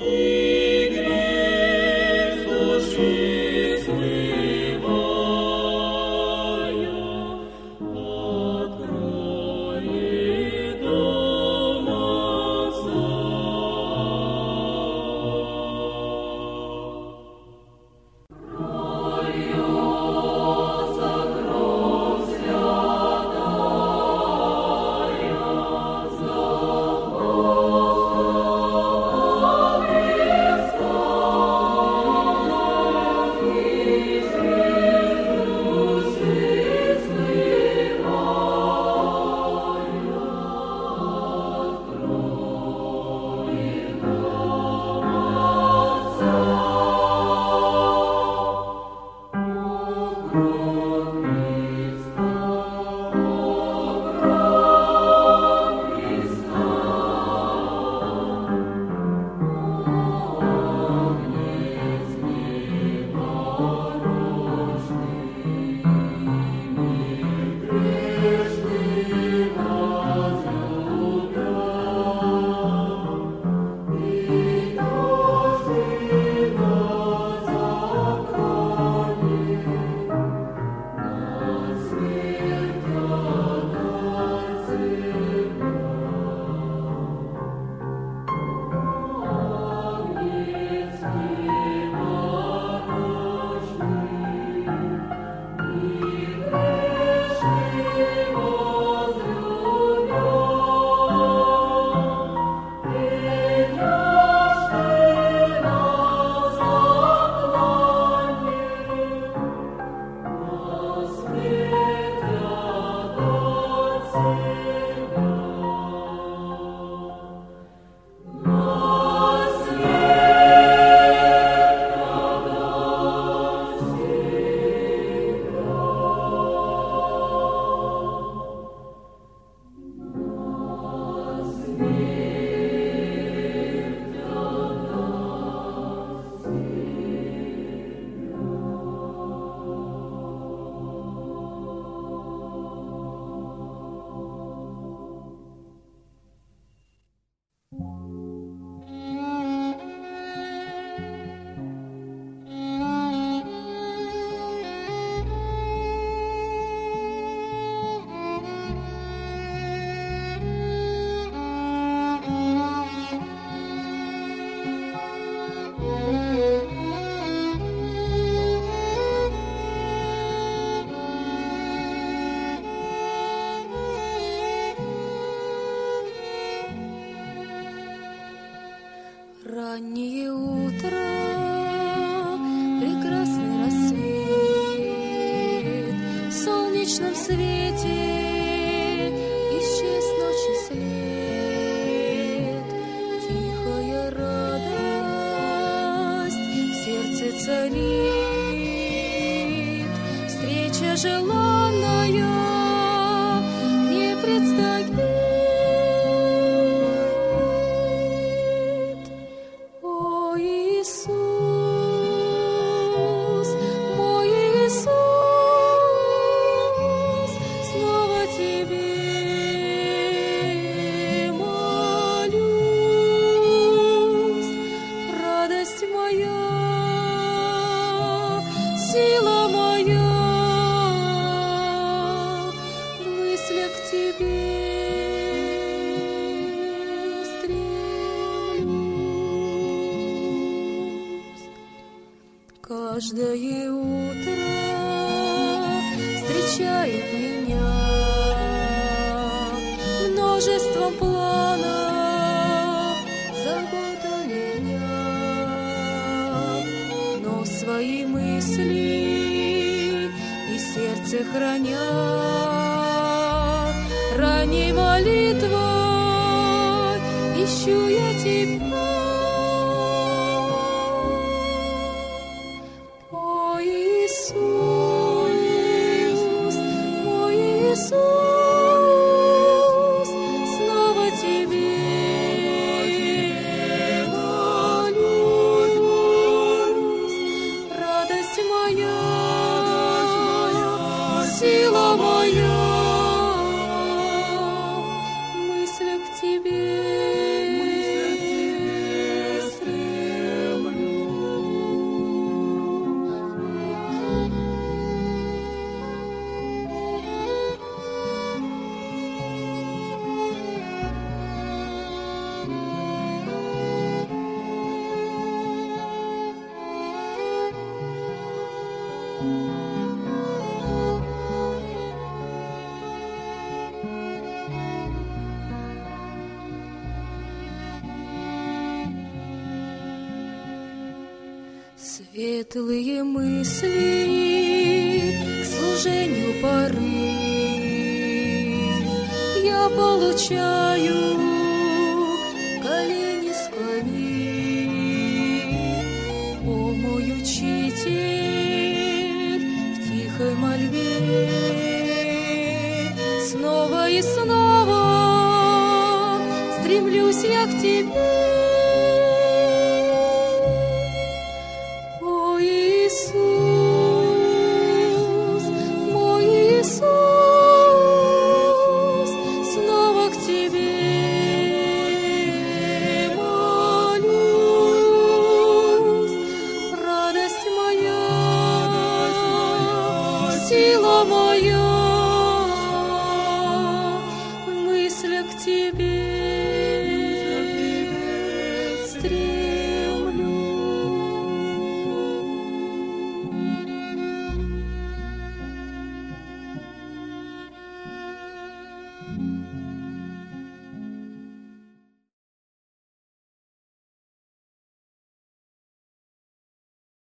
Раннее утро, прекрасный рассвет, в солнечном свете исчез ночи след. Тихая радость в сердце царит, встреча желанная не предстоит. Каждое утро встречает меня множеством планов за годами дня, но свои мысли и сердце храня, ранней молитвой ищу я тебя. Мысля к тебе, мысля к тебе. Светлые мысли к служению порыв я получаю, колени склонив. О, мой учитель, в тихой мольбе снова и снова стремлюсь я к тебе.